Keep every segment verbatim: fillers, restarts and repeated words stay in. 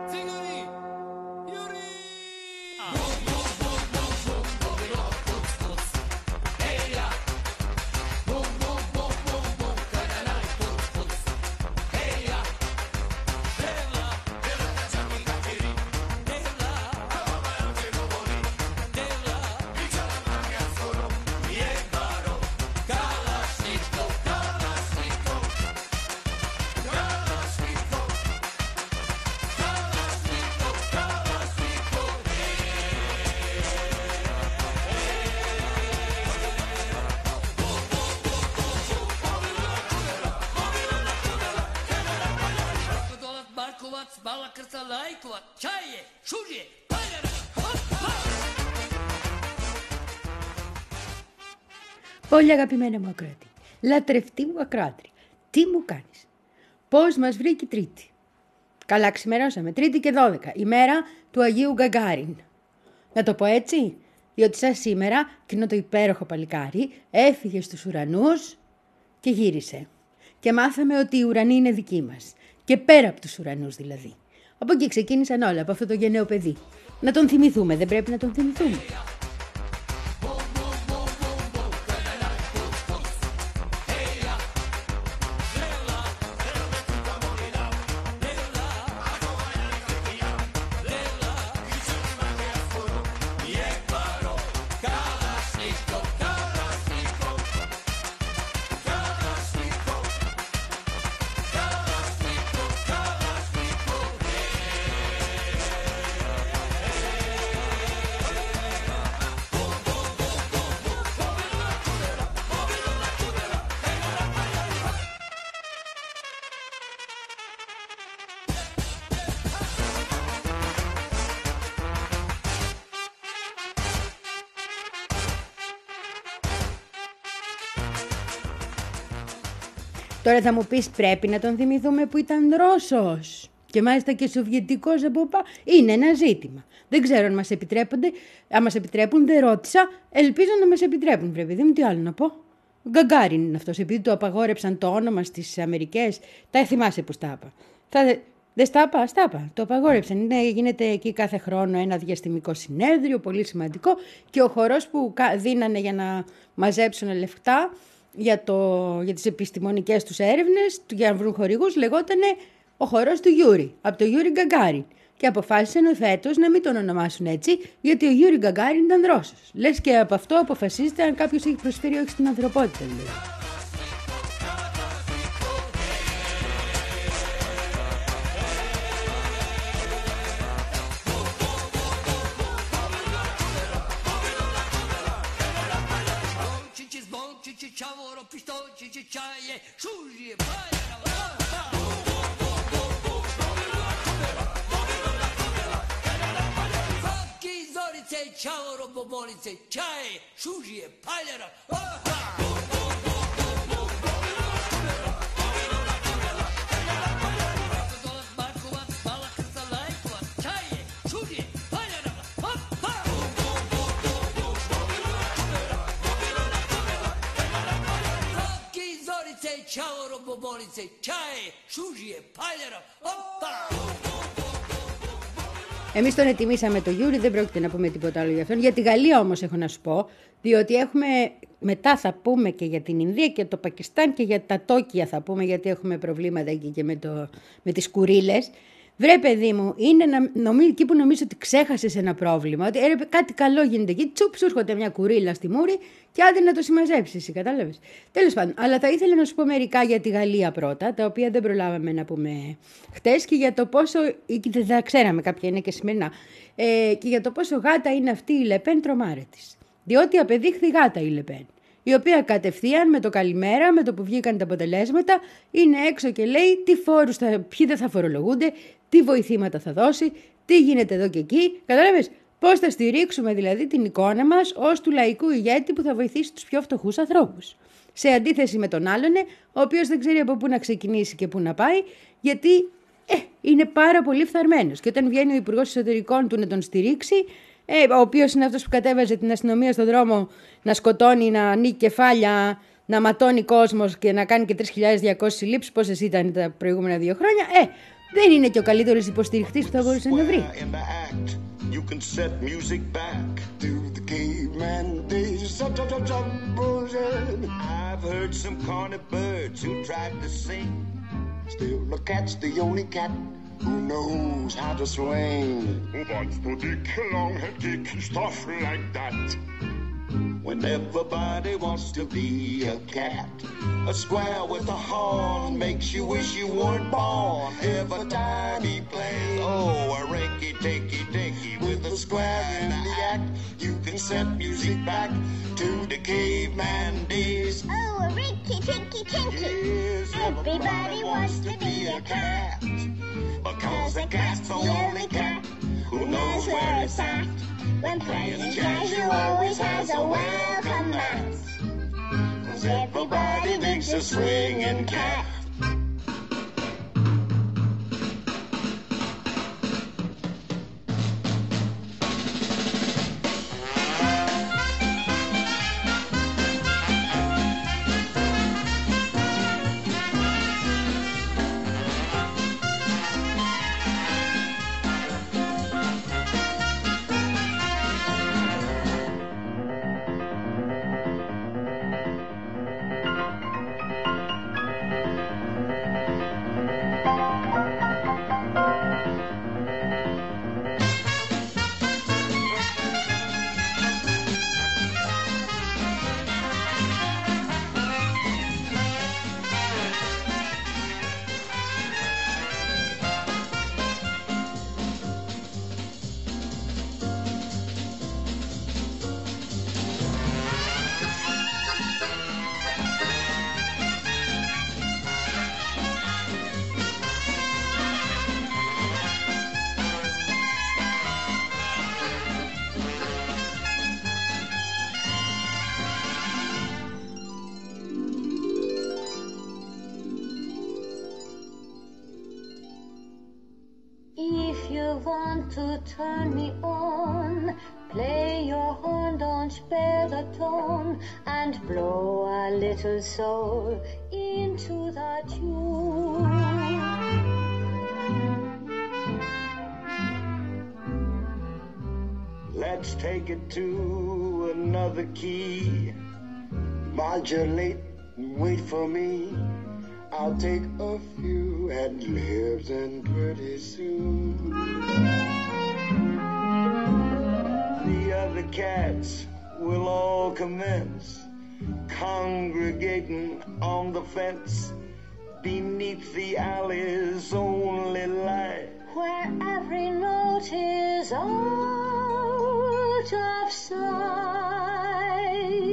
Πολύ αγαπημένα μου ακροατή, λατρευτή μου ακροάτρια, τι μου κάνεις, πώς μας βρήκε η Τρίτη. Καλά ξημερώσαμε, Τρίτη και δώδεκα, ημέρα του Αγίου Γκαγκάριν. Να το πω έτσι, διότι σαν σήμερα, εκείνο το υπέροχο παλικάρι έφυγε στους ουρανούς και γύρισε. Και μάθαμε ότι οι ουρανοί είναι δικοί μας, και πέρα από τους ουρανούς δηλαδή. Από εκεί ξεκίνησαν όλα, από αυτό το γενναίο παιδί. Να τον θυμηθούμε, δεν πρέπει να τον θυμηθούμε. Τώρα θα μου πεις, πρέπει να τον θυμηθούμε που ήταν Ρώσος και μάλιστα και Σοβιετικός από πα... Είναι ένα ζήτημα. Δεν ξέρω αν μας επιτρέπονται. Αν μας επιτρέπουν, δεν ρώτησα. Ελπίζω να μας επιτρέπουν, πρέπει. Δεν μου τι άλλο να πω. Γκαγκάριν είναι αυτός, επειδή του απαγόρεψαν το όνομα στις Αμερικές. Τα θυμάσαι που στα είπα. Θα... Δεν στα είπα, στα είπα. Το απαγόρεψαν. Είναι, γίνεται εκεί κάθε χρόνο ένα διαστημικό συνέδριο, πολύ σημαντικό. Και ο χορός που δίνανε για να μαζέψουν λεφτά για, το, για τις επιστημονικές τους έρευνες, για να βρουν χορηγούς, λεγότανε ο χορός του Γιούρι, από το Γιούρι Γκαγκάριν. Και αποφάσισαν φέτος να μην τον ονομάσουν έτσι, γιατί ο Γιούρι Γκαγκάριν ήταν Ρώσος. Λες και από αυτό αποφασίζεται αν κάποιος έχει προσφέρει όχι στην ανθρωπότητα. Δηλαδή. Εμείς τον ετοιμήσαμε το Γιούρι, δεν πρόκειται να πούμε τίποτα άλλο για αυτόν. Για τη Γαλλία όμως έχω να σου πω, διότι έχουμε, μετά θα πούμε και για την Ινδία και το Πακιστάν και για τα Τόκια θα πούμε, γιατί έχουμε προβλήματα εκεί και με, το, με τις κουρίλες. Βρε παιδί μου, είναι να, νομίζω, εκεί που νομίζω ότι ξέχασες ένα πρόβλημα, ότι ε, κάτι καλό γίνεται εκεί, τσουπ, σου έρχονται μια κουρίλα στη μούρη και άντε να το συμμαζέψεις εσύ, κατάλαβες. Τέλος πάντων, αλλά θα ήθελα να σου πω μερικά για τη Γαλλία πρώτα, τα οποία δεν προλάβαμε να πούμε χτες, και για το πόσο, δεν τα ξέραμε, κάποια είναι και σημερινά, ε, και για το πόσο γάτα είναι αυτή η Λεπέν, τρομάρε της. Διότι απεδείχθη γάτα η Λεπέν, η οποία κατευθείαν με το καλημέρα, με το που βγήκαν τα αποτελέσματα, είναι έξω και λέει τι φόρους θα, ποιοι δεν θα φορολογούνται, τι βοηθήματα θα δώσει, τι γίνεται εδώ και εκεί. Κατάλαβες πώς θα στηρίξουμε δηλαδή την εικόνα μας ως του λαϊκού ηγέτη που θα βοηθήσει τους πιο φτωχούς ανθρώπους. Σε αντίθεση με τον άλλον, ο οποίος δεν ξέρει από πού να ξεκινήσει και πού να πάει, γιατί ε, είναι πάρα πολύ φθαρμένος. Και όταν βγαίνει ο Υπουργός Εσωτερικών του να τον στηρίξει, ε, ο οποίος είναι αυτός που κατέβαζε την αστυνομία στον δρόμο να σκοτώνει, να ανοίγει κεφάλια, να ματώνει κόσμος και να κάνει και τρεις χιλιάδες διακόσιες συλλήψεις, πόσες ήταν τα προηγούμενα δύο χρόνια, ε, δεν είναι και ο καλύτερος υποστηριχτής που θα μπορούσε να βρει. You can set music back to the caveman days. I've heard some corny birds who tried to sing. Still, the cat's the only cat who knows how to swing. What's the dick, long head kick, stuff like that? When everybody wants to be a cat, a square with a horn makes you wish you weren't born. Every time he plays, oh, a rinky-tinky dinky with a square in the act. You can set music back to the caveman days. Oh, a rinky-tinky tinky. Yes, everybody wants to be a cat, because the cat's the only cat who knows where it's at. When playing jazz, you always has a welcome mat. 'Cause everybody thinks a swinging cat. Want to turn me on, play your horn, don't spare the tone, and blow a little soul into the tune. Let's take it to another key. Modulate and wait for me. I'll take a few ad-libs and pretty soon the other cats will all commence congregating on the fence beneath the alley's only light, where every note is out of sight.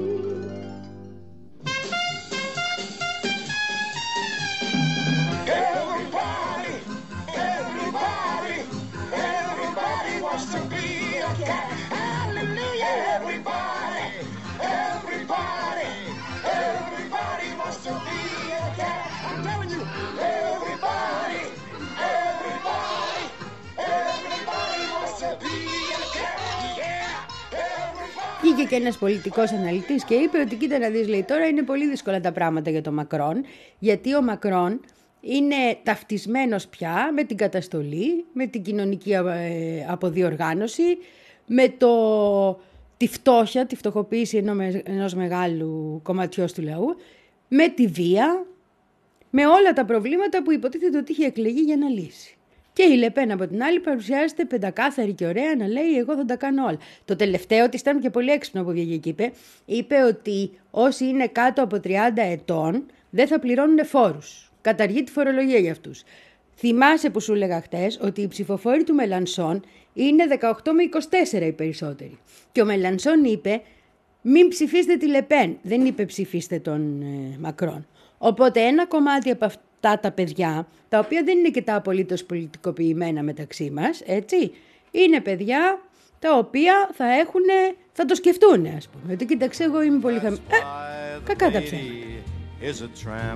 Everybody, everybody, everybody wants to be a cat. Hallelujah, everybody, everybody, everybody wants to be a cat. I'm telling you, everybody, everybody, everybody wants to be a cat. Yeah, everybody. Βγήκε και ένας πολιτικός αναλυτής και είπε ότι κοίτα να δεις, λέει, τώρα είναι πολύ δύσκολα τα πράγματα για τον Μακρόν, γιατί ο Μακρόν είναι ταυτισμένος πια με την καταστολή, με την κοινωνική αποδιοργάνωση, με το, τη φτώχεια, τη φτωχοποίηση ενός μεγάλου κομματιός του λαού, με τη βία, με όλα τα προβλήματα που υποτίθεται ότι είχε εκλεγεί για να λύσει. Και η Λεπέν από την άλλη παρουσιάζεται πεντακάθαρη και ωραία να λέει εγώ θα τα κάνω όλα. Το τελευταίο της ήταν και πολύ έξυπνο που βγήκε και είπε, είπε ότι όσοι είναι κάτω από τριάντα ετών δεν θα πληρώνουν φόρους. Καταργεί τη φορολογία για αυτούς. Θυμάσαι που σου έλεγα χτες ότι οι ψηφοφόροι του Μελανσόν είναι δεκαοκτώ με είκοσι τέσσερα οι περισσότεροι. Και ο Μελανσόν είπε μην ψηφίστε τη Λεπέν, δεν είπε ψηφίστε τον ε, Μακρόν. Οπότε ένα κομμάτι από αυτά τα παιδιά, τα οποία δεν είναι και τα απολύτως πολιτικοποιημένα μεταξύ μας, έτσι, είναι παιδιά τα οποία θα έχουν, θα το σκεφτούν, ας πούμε. Ότι κοίταξε, εγώ είμαι πολύ χαμηλή. Ε, κακά τα ψέματα.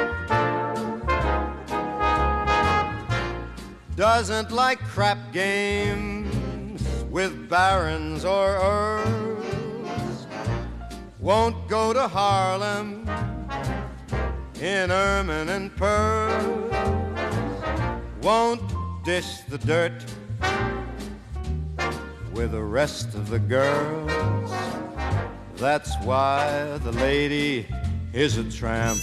Doesn't like crap games with barons or earls. Won't go to Harlem in ermine and pearls. won't dish the dirt with the rest of the girls. That's why the lady is a tramp.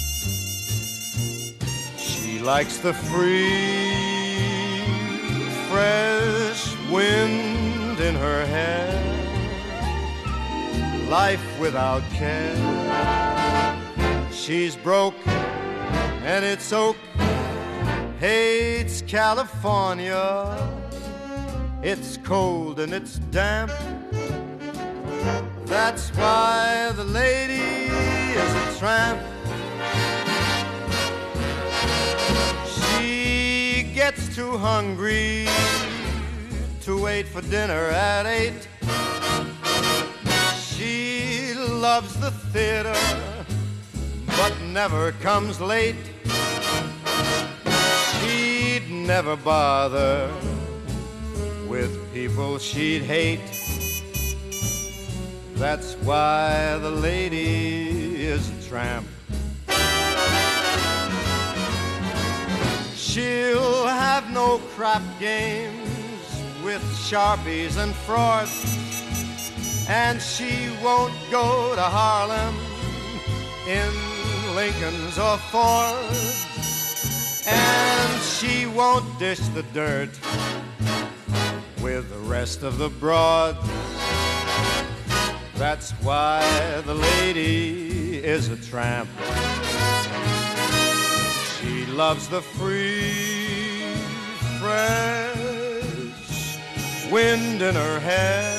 She likes the free, fresh wind in her hair, life without care. She's broke and it's oak, hates California. It's cold and it's damp. That's why the lady is a tramp. She gets too hungry to wait for dinner at eight. She loves the theater but never comes late. She'd never bother with people she'd hate. That's why the lady is a tramp. She'll have no crap games with Sharpies and frauds, and she won't go to Harlem in Lincolns or Fords, and she won't dish the dirt with the rest of the broads. That's why the lady is a tramp. She loves the free, fresh wind in her hair.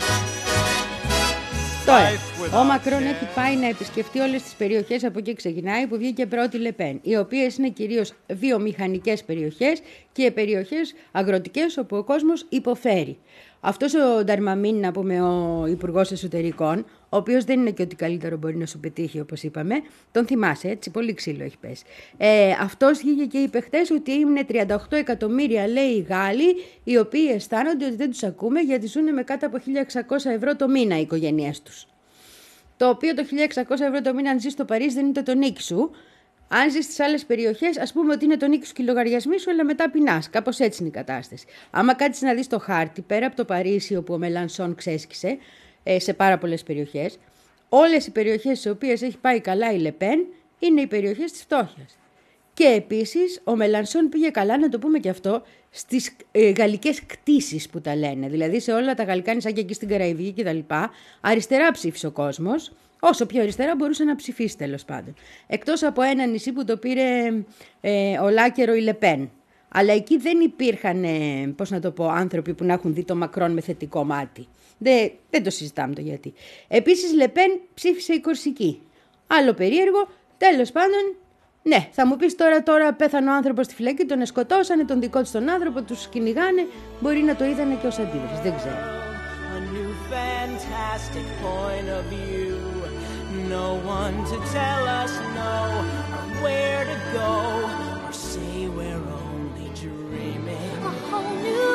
Τώρα, ο Μακρόν έχει πάει να επισκεφτεί όλες τις περιοχές, από εκεί ξεκινάει, που βγήκε πρώτη Λεπέν, οι οποίες είναι κυρίως βιομηχανικές περιοχές και περιοχές αγροτικές όπου ο κόσμος υποφέρει. Αυτός ο Νταρμαμίν, να πούμε, ο Υπουργός Εσωτερικών, ο οποίος δεν είναι και ότι καλύτερο μπορεί να σου πετύχει, όπως είπαμε, τον θυμάσαι, έτσι, πολύ ξύλο έχει πέσει. Ε, αυτός βγήκε και είπε χτες ότι είναι τριάντα οκτώ εκατομμύρια, λέει, οι Γάλλοι, οι οποίοι αισθάνονται ότι δεν τους ακούμε γιατί ζουν με κάτω από χίλια εξακόσια ευρώ το μήνα οι οικογένειές τους. Το οποίο το χίλια εξακόσια ευρώ το μήνα, αν ζεις στο Παρίσι, δεν είναι το νίκη σου. Αν ζεις στις άλλες περιοχές, ας πούμε ότι είναι το νίκη σου και οι λογαριασμοί σου, αλλά μετά πεινάς. Κάπως έτσι είναι η κατάσταση. Άμα κάτσεις να δεις το χάρτη, πέρα από το Παρίσι, όπου ο Μελανσόν ξέσκησε, σε πάρα πολλές περιοχές, όλες οι περιοχές στις οποίες έχει πάει καλά η Λεπέν είναι οι περιοχές της φτώχειας. Και επίσης ο Μελανσόν πήγε καλά, να το πούμε και αυτό, στις ε, γαλλικές κτίσεις που τα λένε. Δηλαδή σε όλα τα γαλλικά νησάκια εκεί στην Καραϊβική κτλ. Αριστερά ψήφισε ο κόσμος. Όσο πιο αριστερά μπορούσε να ψηφίσει, τέλος πάντων. Εκτός από ένα νησί που το πήρε ε, ολάκερο η Λεπέν. Αλλά εκεί δεν υπήρχαν, ε, πώς να το πω, άνθρωποι που να έχουν δει το Μακρόν με θετικό μάτι. Δεν, δεν το συζητάμε το γιατί. Επίσης, Λεπέν ψήφισε η Κορσική. Άλλο περίεργο, τέλος πάντων, ναι, θα μου πεις τώρα, τώρα πέθανε ο άνθρωπος στη φυλακή, τον σκοτώσανε, τον δικό του τον άνθρωπο, τους κυνηγάνε, μπορεί να το είδανε και ως αντίδραση, δεν ξέρω. Fantastic point of view. No one to tell us no, or where to go, or say we're only dreaming. A whole new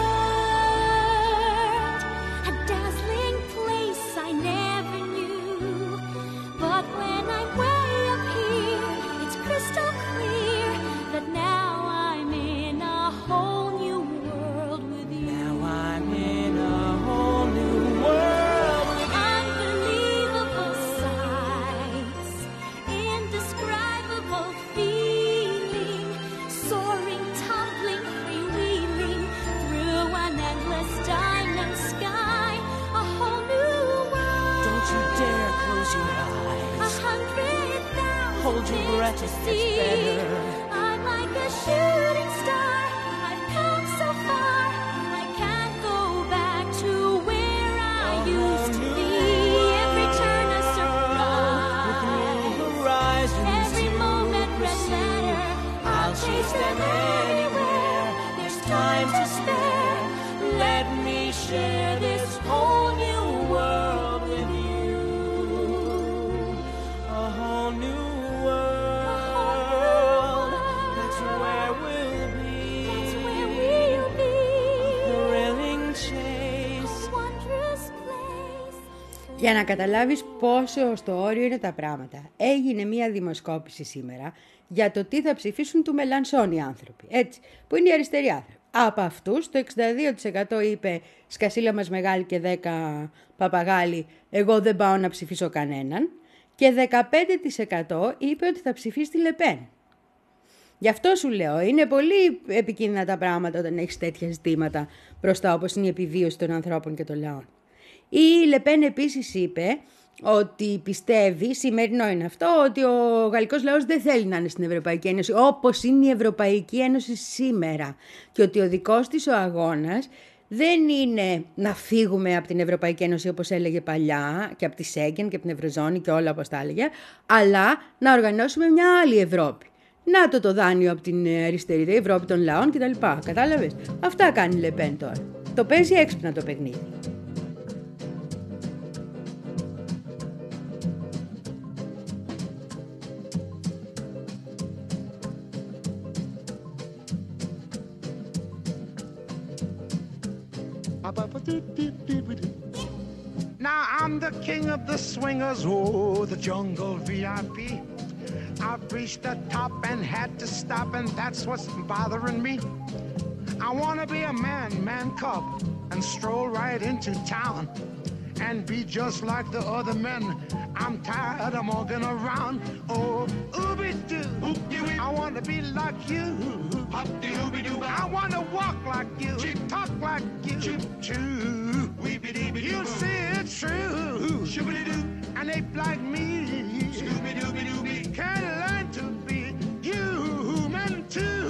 world, a dazzling place I never knew. But when I'm way up here, it's crystal clear that now I'm in a whole new world with you. Now I'm in a whole new world with you. Unbelievable sights, indescribable feeling, soaring, tumbling, freewheeling through an endless diamond sky. A whole new world. Don't you dare close your eyes. A hundred thousand Hold your breath, things it to gets see. better. I'm like a shooting star. I've come so far. I can't go back to where I used to be. Every turn a surprise. Horizons Every moment red letter. I'll chase them anywhere. There's time to spare. let me share this whole new world with you. A whole new world. That's where we'll be. That's where we'll be. A thrilling chase. A wondrous place. Για να καταλάβεις πόσο στο όριο είναι τα πράγματα. Έγινε μία δημοσκόπηση σήμερα για το τι θα ψηφίσουν του Μελανσόν οι άνθρωποι, έτσι, που είναι οι αριστεροί άνθρωποι. Από αυτούς το εξήντα δύο τοις εκατό είπε σκασίλα μας μεγάλη και δέκα παπαγάλοι, εγώ δεν πάω να ψηφίσω κανέναν, και δεκαπέντε τοις εκατό είπε ότι θα ψηφίσει τη Λεπέν. Γι' αυτό σου λέω, είναι πολύ επικίνδυνα τα πράγματα όταν έχεις τέτοια ζητήματα μπροστά, όπως είναι η επιβίωση των ανθρώπων και των λαών. Η Λεπέν επίσης είπε ότι πιστεύει, σημερινό είναι αυτό, ότι ο γαλλικός λαός δεν θέλει να είναι στην Ευρωπαϊκή Ένωση όπως είναι η Ευρωπαϊκή Ένωση σήμερα, και ότι ο δικός της ο αγώνας δεν είναι να φύγουμε από την Ευρωπαϊκή Ένωση όπως έλεγε παλιά, και από τη Σέγγεν και από την Ευρωζώνη και όλα όπως τα έλεγε, αλλά να οργανώσουμε μια άλλη Ευρώπη. Να το το δάνειο από την αριστερή Ευρώπη των λαών κτλ. Κατάλαβες. Αυτά κάνει η Λεπέν τώρα. Το παίζει έξυπνα το παιχνίδι. Now I'm the king of the swingers, oh, the jungle V I P. I've reached the top and had to stop, and that's what's bothering me. I want to be a man, man cub, and stroll right into town and be just like the other men. I'm tired of walking around. Oh, ooby-doo, I want to be like you. I want to walk like you, talk like you, you see it's true, and ape like me can learn to be human too.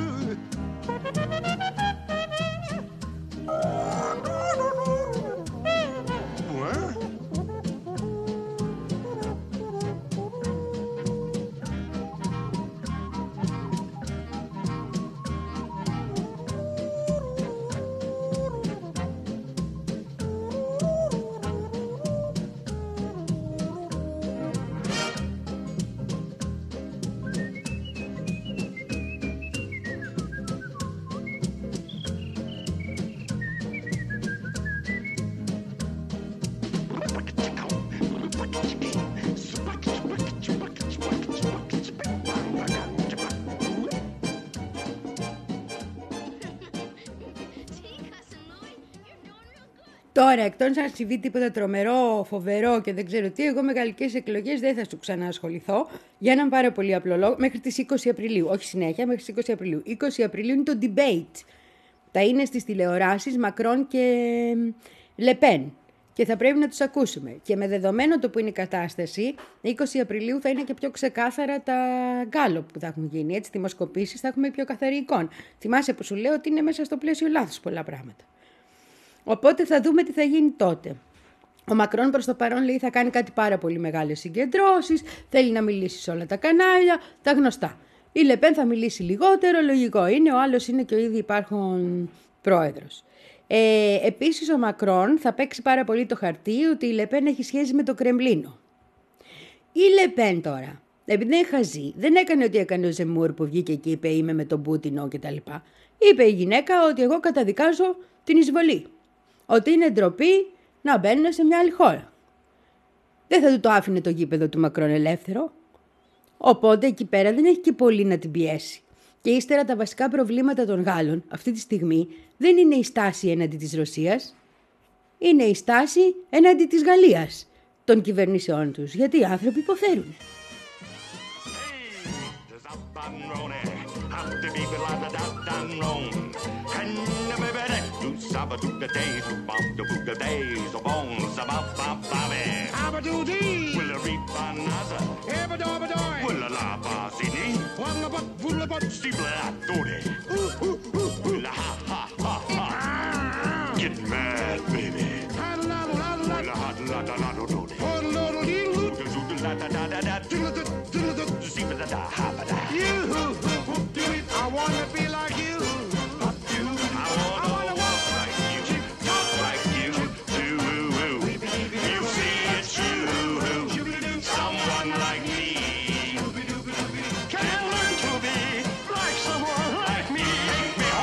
Τώρα, εκτός αν συμβεί τίποτα τρομερό, φοβερό και δεν ξέρω τι, εγώ με γαλλικές εκλογές δεν θα σου ξαναασχοληθώ για έναν πάρα πολύ απλό λόγο, μέχρι τις είκοσι Απριλίου, όχι συνέχεια, μέχρι τις είκοσι Απριλίου. είκοσι Απριλίου είναι το debate. Θα είναι στις τηλεοράσεις Μακρόν και Λεπέν και θα πρέπει να τους ακούσουμε. Και με δεδομένο το που είναι η κατάσταση, είκοσι Απριλίου θα είναι και πιο ξεκάθαρα τα γκάλοπ που θα έχουν γίνει. Έτσι, δημοσκοπήσεις θα έχουμε πιο καθαρή εικόνα. Θυμάσαι που σου λέω ότι είναι μέσα στο πλαίσιο λάθος πολλά πράγματα. Οπότε θα δούμε τι θα γίνει τότε. Ο Μακρόν προς το παρόν λέει θα κάνει κάτι πάρα πολύ μεγάλες συγκεντρώσεις, θέλει να μιλήσει σε όλα τα κανάλια, τα γνωστά. Η Λεπέν θα μιλήσει λιγότερο, λογικό είναι, ο άλλος είναι και ο ήδη υπάρχον πρόεδρος. Ε, επίσης ο Μακρόν θα παίξει πάρα πολύ το χαρτί ότι η Λεπέν έχει σχέση με το Κρεμλίνο. Η Λεπέν τώρα, επειδή είναι χαζή, δεν έκανε ό,τι έκανε ο Ζεμούρ που βγήκε και είπε είμαι με τον Πούτινο κτλ. Είπε η γυναίκα ότι εγώ καταδικάζω την εισβολή. Ότι είναι ντροπή να μπαίνουν σε μια άλλη χώρα. Δεν θα του το άφηνε το γήπεδο του Μακρόν ελεύθερο. Οπότε εκεί πέρα δεν έχει και πολύ να την πιέσει. Και ύστερα τα βασικά προβλήματα των Γάλλων αυτή τη στιγμή δεν είναι η στάση έναντι της Ρωσίας. Είναι η στάση έναντι της Γαλλίας των κυβερνήσεών τους. Γιατί οι άνθρωποι υποφέρουν. Get mad, baby. I wanna be like you. I wanna walk like you, talk like you, do. You see it's you, someone like me. Can learn to be like someone like me. Make me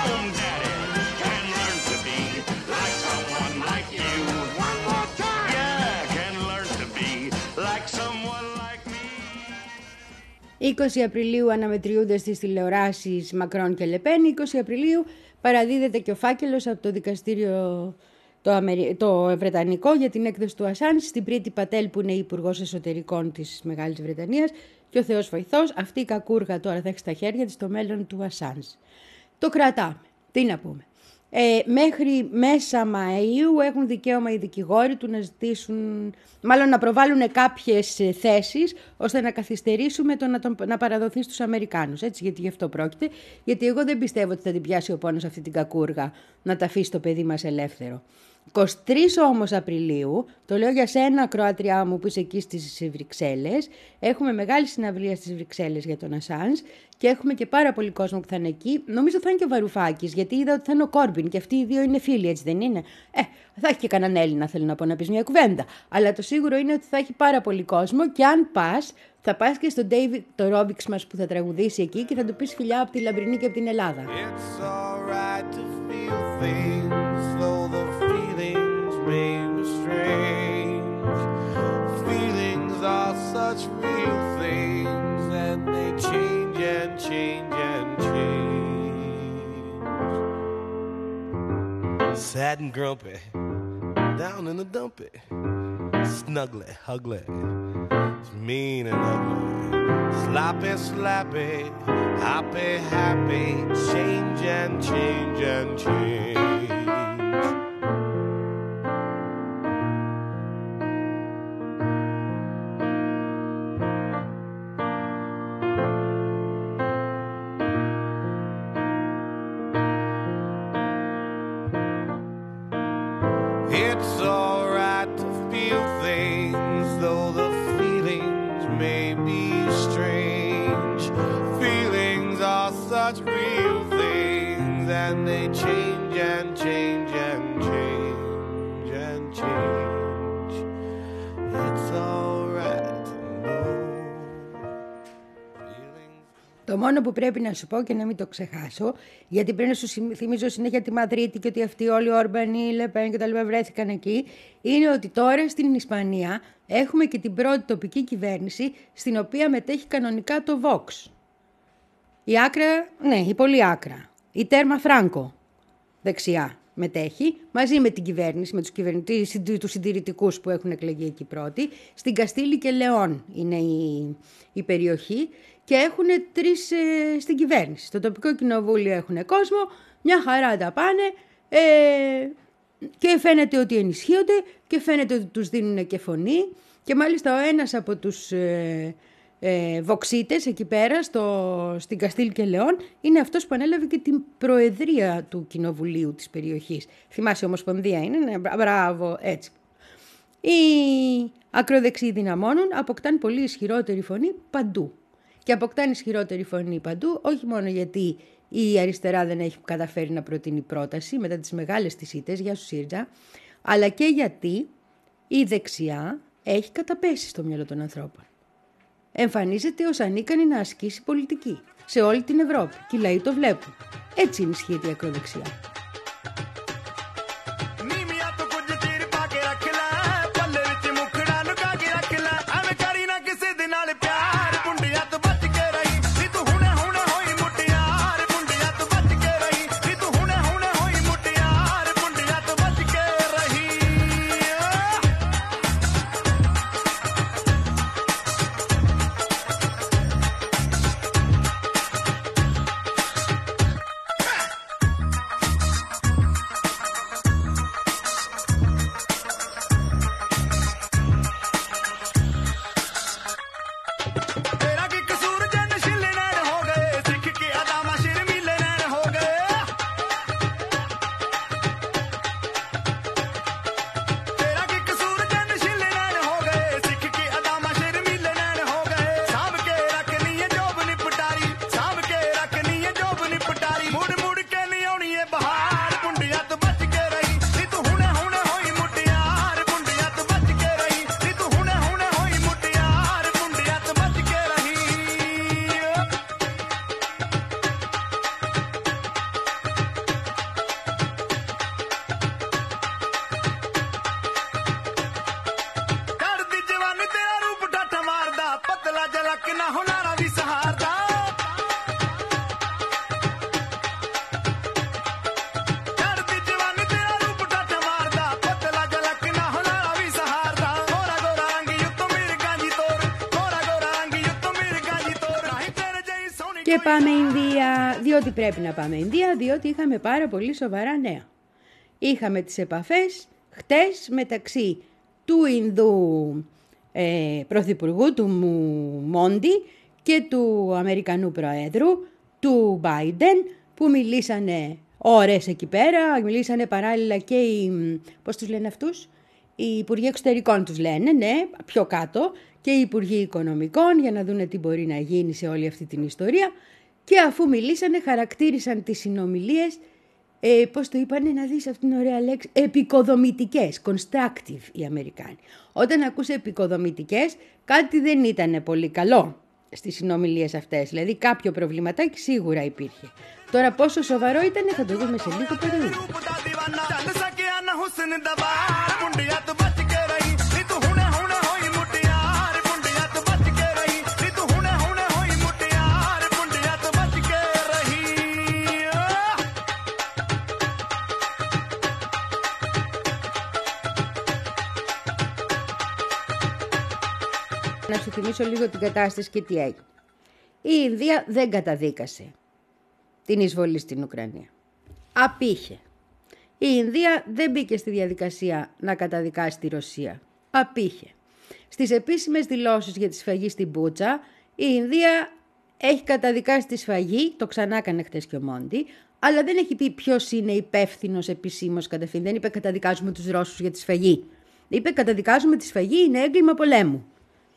είκοσι Απριλίου αναμετριούνται στις τηλεοράσεις Μακρόν και Λεπέν. είκοσι Απριλίου παραδίδεται και ο φάκελος από το δικαστήριο το, Αμερι... το Βρετανικό για την έκδοση του Ασάνζ στην Πρίτη Πατέλ, που είναι υπουργός εσωτερικών της Μεγάλης Βρετανίας, και ο Θεός βοηθός, αυτή η κακούργα τώρα θα έχει στα χέρια της το μέλλον του Ασάνζ. Το κρατάμε. Τι να πούμε. Ε, μέχρι μέσα Μαΐου έχουν δικαίωμα οι δικηγόροι του να ζητήσουν, μάλλον να προβάλλουν κάποιες θέσεις ώστε να καθυστερήσουμε το να, τον, να παραδοθεί στους Αμερικάνους. Έτσι, γιατί γι' αυτό πρόκειται. Γιατί εγώ δεν πιστεύω ότι θα την πιάσει ο πόνος αυτή την κακούργα να τα αφήσει το παιδί μας ελεύθερο. είκοσι τρεις όμως Απριλίου, το λέω για σένα ακροάτριά μου που είσαι εκεί στις Βρυξέλλες, έχουμε μεγάλη συναυλία στις Βρυξέλλες για τον Ασάνζ και έχουμε και πάρα πολύ κόσμο που θα είναι εκεί. Νομίζω θα είναι και ο Βαρουφάκης, γιατί είδα ότι θα είναι ο Κόρμπιν και αυτοί οι δύο είναι φίλοι, έτσι δεν είναι? Ε, θα έχει και κανέναν Έλληνα, θέλω να πω, να πεις μια κουβέντα. Αλλά το σίγουρο είναι ότι θα έχει πάρα πολύ κόσμο και αν πας, θα πας και στον David το Ρόμπιξ μας που θα τραγουδήσει εκεί και θα του πεις φιλιά από τη Λαμπρινή και από την Ελλάδα. May be strange. Feelings are such real things, and they change and change and change. Sad and grumpy, down in the dumpy, snuggly, ugly, it's mean and ugly, sloppy, slappy, happy, happy, change and change and change. It's alright to feel things, though the feelings may be strange. Feelings are such real things, and they change and change and change and change. It's alright to know. Το μόνο που πρέπει να σου πω και να μην το ξεχάσω, γιατί πρέπει να σου θυμίζω συνέχεια τη Μαδρίτη και ότι αυτοί όλοι οι Όρμπαν, οι Λεπέν και τα λοιπά βρέθηκαν εκεί, είναι ότι τώρα στην Ισπανία έχουμε και την πρώτη τοπική κυβέρνηση στην οποία μετέχει κανονικά το Vox. Η άκρα, ναι, η πολύ άκρα. Η Τέρμα Φράνκο δεξιά μετέχει, μαζί με την κυβέρνηση, με τους κυβερνητές, τους συντηρητικούς που έχουν εκλεγεί εκεί πρώτοι. Στην Καστήλη και Λεόν είναι η, η περιοχή και έχουν τρεις ε, στην κυβέρνηση. Στο τοπικό κοινοβούλιο έχουν κόσμο, μια χαρά τα πάνε ε, και φαίνεται ότι ενισχύονται και φαίνεται ότι τους δίνουν και φωνή και μάλιστα ο ένας από τους ε, ε, βοξίτες εκεί πέρα στο, στην Καστήλ και Λεόν είναι αυτός που ανέλαβε και την προεδρία του κοινοβουλίου της περιοχής. Θυμάσαι, Ομοσπονδία είναι, ναι, μπράβο, έτσι. Οι ακροδεξιοί δυναμώνουν, αποκτάνε πολύ ισχυρότερη φωνή παντού. Και αποκτάνε ισχυρότερη φωνή παντού, όχι μόνο γιατί η αριστερά δεν έχει καταφέρει να προτείνει πρόταση μετά τις μεγάλες της ήττες, γεια σου ΣΥΡΤΖΑ, αλλά και γιατί η δεξιά έχει καταπέσει στο μυαλό των ανθρώπων. Εμφανίζεται ως ανίκανη να ασκήσει πολιτική σε όλη την Ευρώπη και οι λαοί το βλέπουν. Έτσι ενισχύεται η ακροδεξιά. Και πάμε Ινδία, διότι πρέπει να πάμε Ινδία, διότι είχαμε πάρα πολύ σοβαρά νέα. Είχαμε τις επαφές χτες μεταξύ του Ινδού ε, πρωθυπουργού, του Μόντι, και του Αμερικανού Προέδρου, του Μπάιντεν, που μιλήσανε ώρες εκεί πέρα, μιλήσανε παράλληλα και οι, πώς τους λένε αυτούς, οι Υπουργοί Εξωτερικών τους λένε, ναι, πιο κάτω, και οι Υπουργοί Οικονομικών, για να δούνε τι μπορεί να γίνει σε όλη αυτή την ιστορία. Και αφού μιλήσανε, χαρακτήρισαν τις συνομιλίες, ε, πώς το είπανε, να δεις αυτήν την ωραία λέξη, επικοδομητικές, constructive οι Αμερικάνοι. Όταν ακούς επικοδομητικές, κάτι δεν ήταν πολύ καλό στις συνομιλίες αυτές, δηλαδή κάποιο προβληματάκι σίγουρα υπήρχε. Τώρα πόσο σοβαρό ήταν θα το δούμε σε λίγο περίπου. Να σου θυμίσω λίγο την κατάσταση και τι έγινε. Η Ινδία δεν καταδίκασε την εισβολή στην Ουκρανία. Απήχε. Η Ινδία δεν μπήκε στη διαδικασία να καταδικάσει τη Ρωσία. Απήχε. Στις επίσημες δηλώσεις για τη σφαγή στην Μπούτσα, η Ινδία έχει καταδικάσει τη σφαγή, το ξανά έκανε χτες και ο Μόντι, αλλά δεν έχει πει ποιος είναι υπεύθυνος επισήμως κατευθείαν. Δεν είπε καταδικάζουμε τους Ρώσους για τη σφαγή. Είπε καταδικάζουμε τη σφαγή, είναι έγκλημα πολέμου.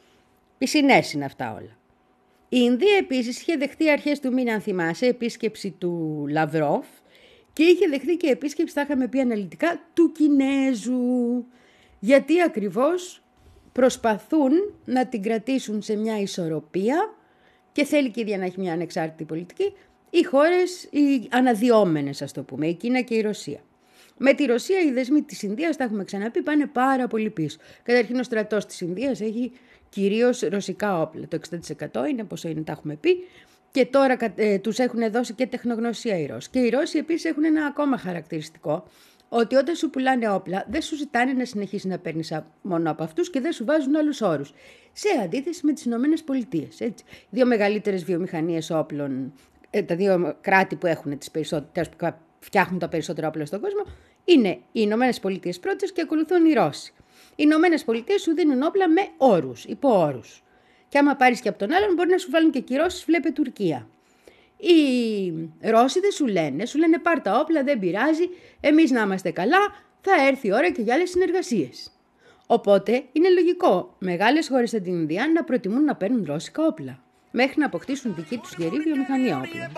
Πισινές είναι αυτά όλα. Η Ινδία επίσης είχε δεχτεί αρχές του μήνα, αν θυμάσαι, επίσκεψη του Λαυρόφ και είχε δεχτεί και επίσκεψη, θα είχαμε πει αναλυτικά, του Κινέζου. Γιατί ακριβώς προσπαθούν να την κρατήσουν σε μια ισορροπία και θέλει και η ίδια να έχει μια ανεξάρτητη πολιτική, οι χώρες, οι αναδυόμενες ας το πούμε, η Κίνα και η Ρωσία. Με τη Ρωσία οι δεσμοί της Ινδίας, τα έχουμε ξαναπεί, πάνε πάρα πολύ πίσω. Καταρχήν ο στρατός της Ινδίας έχει κυρίως ρωσικά όπλα. Το εξήντα τοις εκατό είναι πόσο είναι, τα έχουμε πει. Και τώρα ε, τους έχουν δώσει και τεχνογνωσία οι Ρώσοι. Και οι Ρώσοι επίσης έχουν ένα ακόμα χαρακτηριστικό, ότι όταν σου πουλάνε όπλα δεν σου ζητάνε να συνεχίσεις να παίρνεις μόνο από αυτούς και δεν σου βάζουν άλλους όρους. Σε αντίθεση με τις Ηνωμένες Πολιτείες. Έτσι. Οι δύο μεγαλύτερες βιομηχανίες όπλων, ε, τα δύο κράτη που έχουν τις περισσότερες, που φτιάχνουν τα περισσότερα όπλα στον κόσμο, είναι οι Ηνωμένες Πολιτείες πρώτες και ακολουθούν οι Ρώσοι. Οι Ηνωμένες Πολιτείες σου δίνουν όπλα με όρους, υπό όρους. Και άμα πάρεις και από τον άλλον, μπορεί να σου βάλουν και κυρώσεις, βλέπε Τουρκία. Οι Ρώσοι δεν σου λένε, σου λένε πάρ' τα όπλα, δεν πειράζει, εμείς να είμαστε καλά, θα έρθει η ώρα και για άλλες συνεργασίες. Οπότε είναι λογικό μεγάλες χώρες σαν την Ινδία να προτιμούν να παίρνουν ρώσικα όπλα, μέχρι να αποκτήσουν δική τους γερή βιομηχανία όπλα.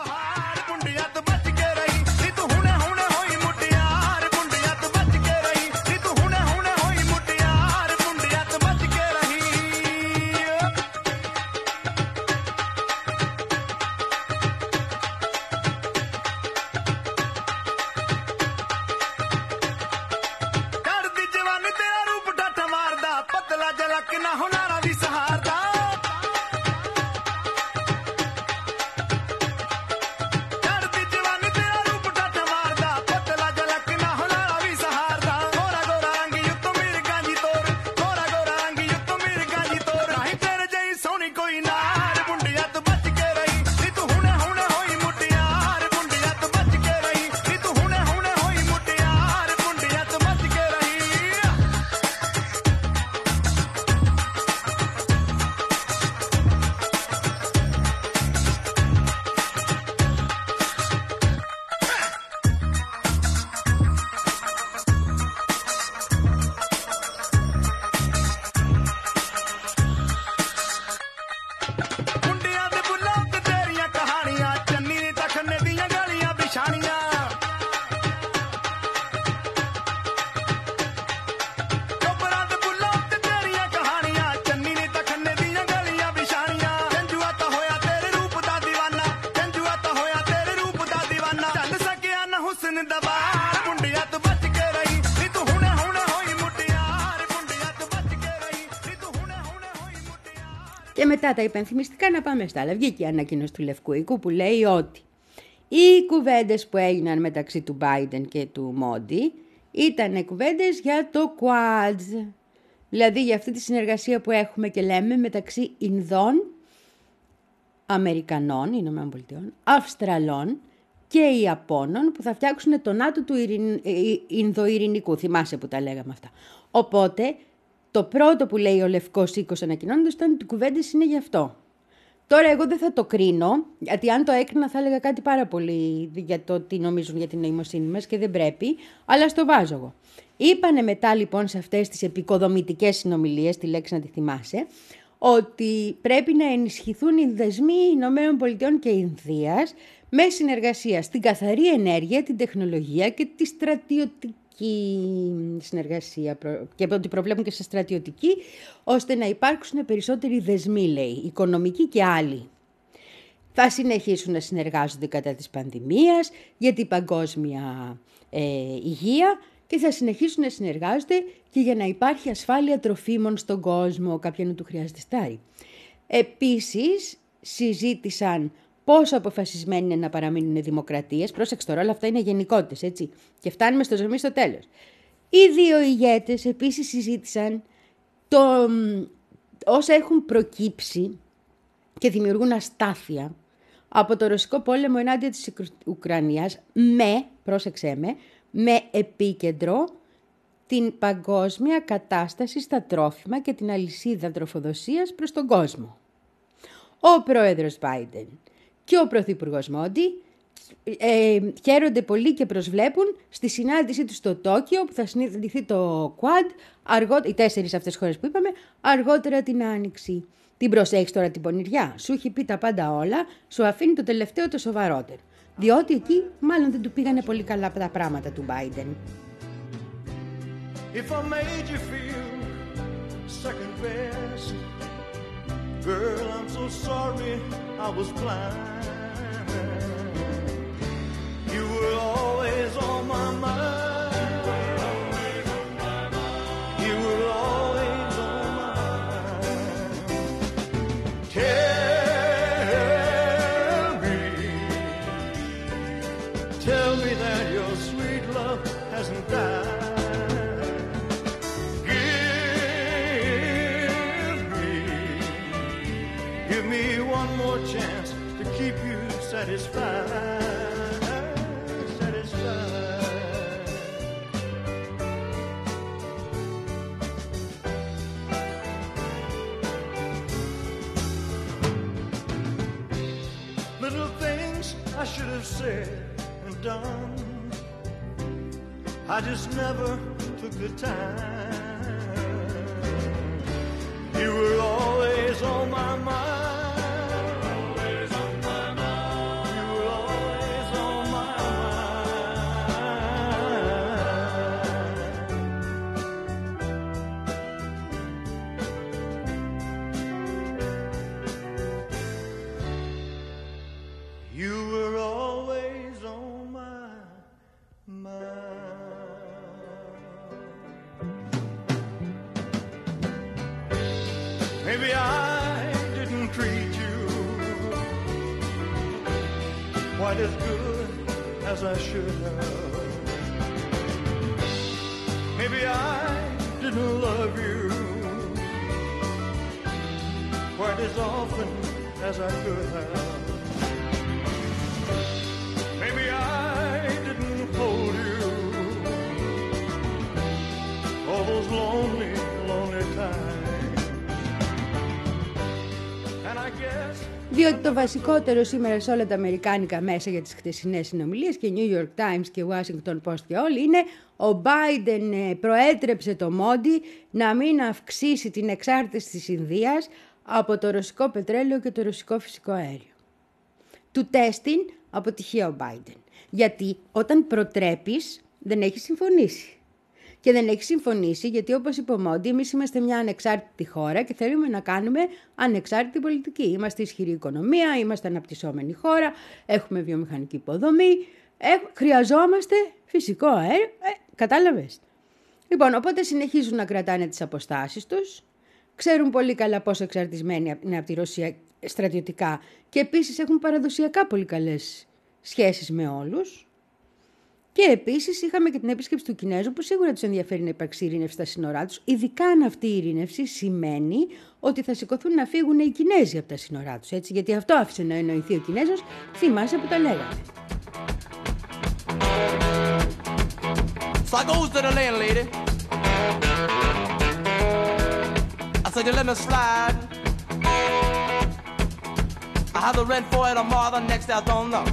Και μετά τα υπενθυμιστικά να πάμε στα άλλα. Βγήκε η ανακοίνωση του Λευκού Οίκου που λέει ότι οι κουβέντες που έγιναν μεταξύ του Biden και του Μόντι ήταν κουβέντες για το Quads. Δηλαδή για αυτή τη συνεργασία που έχουμε και λέμε μεταξύ Ινδών, Αμερικανών, Ηνωμένων Πολιτειών, Αυστραλών και Ιαπώνων που θα φτιάξουν το ΝΑΤΟ του Ειρην... Ινδοειρηνικού. Θυμάσαι που τα λέγαμε αυτά. Οπότε, το πρώτο που λέει ο Λευκός Οίκος ανακοινώνοντας ήταν ότι οι κουβέντες είναι γι' αυτό. Τώρα εγώ δεν θα το κρίνω, γιατί αν το έκρινα θα έλεγα κάτι πάρα πολύ για το τι νομίζουν για την νοημοσύνη μας και δεν πρέπει, αλλά στο βάζω εγώ. Είπανε μετά λοιπόν σε αυτές τις επικοδομητικές συνομιλίες, τη λέξη να τη θυμάσαι, ότι πρέπει να ενισχυθούν οι δεσμοί Ηνωμένων Πολιτειών και Ινδίας με συνεργασία στην καθαρή ενέργεια, την τεχνολογία και τη στρατιωτική συνεργασία και ότι προβλέπουν και σε στρατιωτική, ώστε να υπάρξουν περισσότεροι δεσμοί, λέει, οικονομικοί και άλλοι. Θα συνεχίσουν να συνεργάζονται κατά της πανδημίας για την παγκόσμια ε, υγεία και θα συνεχίσουν να συνεργάζονται και για να υπάρχει ασφάλεια τροφίμων στον κόσμο. Κάποιον του χρειάζεται στάρι. Επίσης, συζήτησαν πόσο αποφασισμένοι είναι να παραμείνουν δημοκρατίες. Πρόσεξε τώρα, όλα αυτά είναι γενικότητες, έτσι. Και φτάνουμε στο ζωμή στο τέλος. Οι δύο ηγέτες επίσης συζήτησαν το, όσα έχουν προκύψει και δημιουργούν αστάθεια από το ρωσικό πόλεμο ενάντια της Ουκρανίας με, πρόσεξέ με, με επίκεντρο την παγκόσμια κατάσταση στα τρόφιμα και την αλυσίδα τροφοδοσίας προς τον κόσμο. Ο πρόεδρος Biden και ο πρωθυπουργός Μόντι ε, χαίρονται πολύ και προσβλέπουν στη συνάντησή τους στο Τόκιο που θα συναντηθεί το Quad, αργότερα, οι τέσσερις αυτές χώρες που είπαμε, αργότερα την Άνοιξη. Την προσέχεις τώρα την πονηριά, σου έχει πει τα πάντα όλα, σου αφήνει το τελευταίο το σοβαρότερο. Διότι εκεί μάλλον δεν του πήγανε πολύ καλά τα πράγματα του Biden. If I made you feel second best, girl, I'm so sorry I was blind. You were always on my mind. You were always on my mind. Tell me, tell me that your sweet love hasn't died. Chance to keep you satisfied, satisfied. Little things I should have said and done, I just never took the time. You were always on my mind. Maybe I didn't treat you quite as good as I should have. Maybe I didn't love you quite as often as I could have. Maybe I didn't hold you all those lonely, lonely times. Διότι το βασικότερο σήμερα σε όλα τα αμερικάνικα μέσα για τις χτεσινές συνομιλίες και New York Times και Washington Post και όλοι είναι ο Biden προέτρεψε το Μόντι να μην αυξήσει την εξάρτηση της Ινδίας από το ρωσικό πετρέλαιο και το ρωσικό φυσικό αέριο. Του τέστην αποτυχία ο Biden. Γιατί όταν προτρέπεις δεν έχει συμφωνήσει. Και δεν έχει συμφωνήσει γιατί όπως είπε ο Μόντι, εμείς είμαστε μια ανεξάρτητη χώρα και θέλουμε να κάνουμε ανεξάρτητη πολιτική. Είμαστε ισχυρή οικονομία, είμαστε αναπτυσσόμενη χώρα, έχουμε βιομηχανική υποδομή, έχ, χρειαζόμαστε φυσικό αέριο, ε, κατάλαβες. Λοιπόν, οπότε συνεχίζουν να κρατάνε τις αποστάσεις τους, ξέρουν πολύ καλά πόσο εξαρτησμένοι είναι από τη Ρωσία στρατιωτικά και επίσης έχουν παραδοσιακά πολύ καλές σχέσεις με όλους. Και επίσης είχαμε και την επίσκεψη του Κινέζου, που σίγουρα τους ενδιαφέρει να υπάρξει ειρήνευση στα σύνορά τους, ειδικά αν αυτή η ειρήνευση σημαίνει ότι θα σηκωθούν να φύγουν οι Κινέζοι από τα σύνορά τους. Έτσι, γιατί αυτό άφησε να εννοηθεί ο Κινέζος, θυμάσαι που τα λέγαμε. So I goes to the landlady. I said, you let me slide. I have the rent for it tomorrow, the next day I don't know.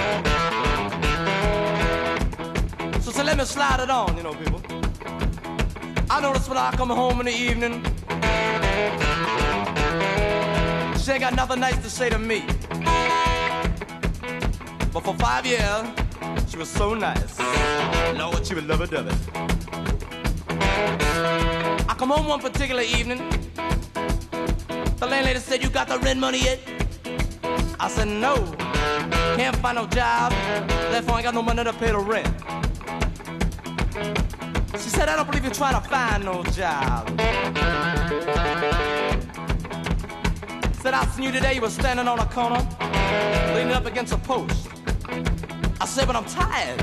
So say, let me slide it on, you know, people. I notice when I come home in the evening, she ain't got nothing nice to say to me. But for five years, she was so nice. Lord, she would love it, love it. I come home one particular evening. The landlady said, you got the rent money yet? I said, no. Can't find no job. Therefore, I ain't got no money to pay the rent. She said, I don't believe you're trying to find no job. Said, I seen you today. You were standing on a corner, leaning up against a post. I said, but I'm tired.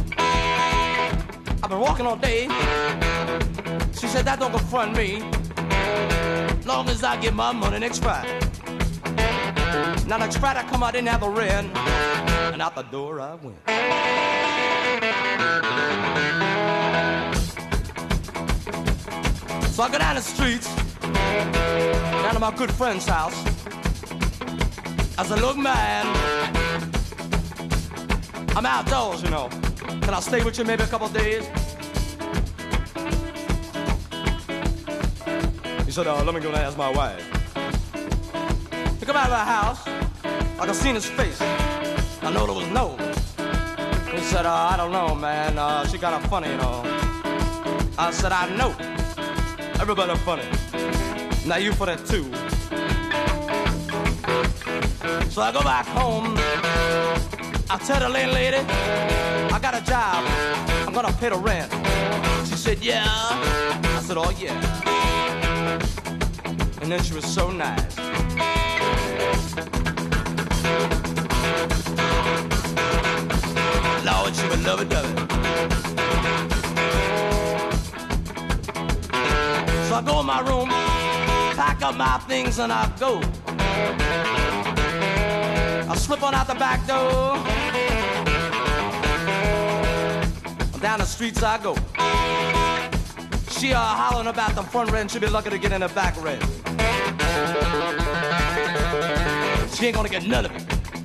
I've been walking all day. She said, that don't confront me. Long as I get my money next Friday. Now next Friday I come out, didn't have a rent, and out the door I went. So I go down the streets, down to my good friend's house. I said, look, man, I'm outdoors, you know. Can I stay with you maybe a couple of days? He said, uh, let me go and ask my wife. He come out of the house, I could see in his face. I know there was no. He said, uh, I don't know, man. Uh, she got a funny, you know. I said, I know. Everybody funny. Now you for that too. So I go back home. I tell the landlady, I got a job. I'm gonna pay the rent. She said, yeah. I said, oh yeah. And then she was so nice. Lord, she would love it, love it. So I go in my room, pack up my things, and I go. I slip on out the back door. Down the streets I go. She uh, hollering about the front rent. She'll be lucky to get in the back rent. She ain't gonna get none of it.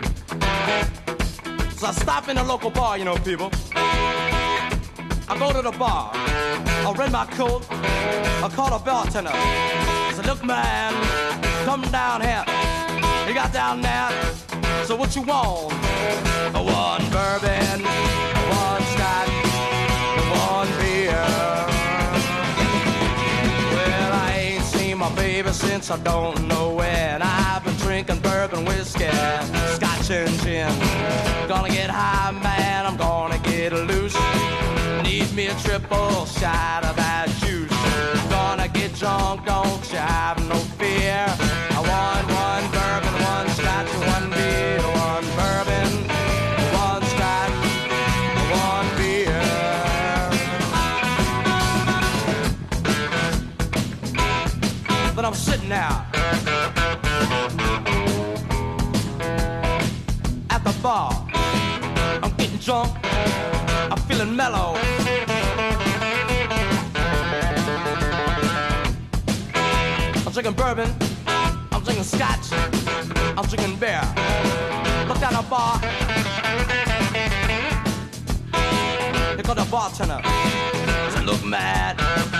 So I stop in the local bar, you know, people. I go to the bar. I rent my coat. I call the bartender. I said, look, man, come down here. You got down there. So what you want? One bourbon, one scotch, one beer. Well, I ain't seen my baby since I don't know when. I've been drinking bourbon, whiskey, scotch and gin. Gonna get high, man, I'm gonna get loose. Need me a triple shot of that juice. Gonna get drunk, don't you have no fear. I want one bourbon, one scotch, one beer. One bourbon, one scotch, one beer. But I'm sitting now at the bar. I'm getting drunk. I'm feeling mellow. I'm drinking bourbon. I'm drinking scotch. I'm drinking beer. Look down the bar. Here comes the bartender. I said, look, man.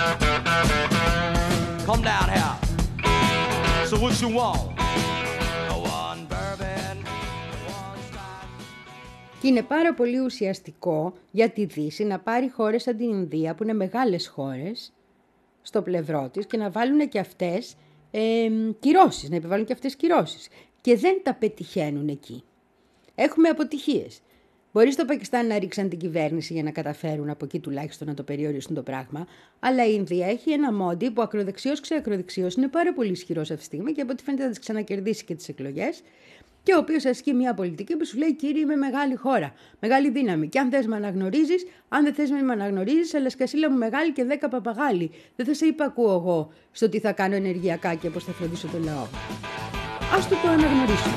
Come down here. So what you want? One bourbon, one scotch. Και είναι πάρα πολύ ουσιαστικό για τη Δύση να πάρει χώρες σαν την Ινδία, που είναι μεγάλες χώρες, στο πλευρό της και να βάλουν και αυτές ε, κυρώσεις, να επιβάλλουν και αυτές κυρώσεις. Και δεν τα πετυχαίνουν εκεί. Έχουμε αποτυχίες. Μπορεί στο Πακιστάν να ρίξαν την κυβέρνηση για να καταφέρουν από εκεί τουλάχιστον να το περιορίσουν το πράγμα, αλλά η Ινδία έχει ένα μόντι που ακροδεξιός ξεακροδεξιός είναι πάρα πολύ ισχυρός αυτή τη στιγμή και από ό,τι φαίνεται θα τις ξανακερδίσει και τις εκλογές. και ο οποίος ασκεί μια πολιτική που σου λέει: κύριε, είμαι μεγάλη χώρα, μεγάλη δύναμη. Και αν θες με αναγνωρίζεις, αν δεν θες με αναγνωρίζεις, αλλά σκασίλα μου μεγάλη και δέκα παπαγάλοι. Δεν θα σε υπακούω εγώ στο τι θα κάνω ενεργειακά και πώς θα φροντίσω το λαό. Ας του το αναγνωρίσουμε.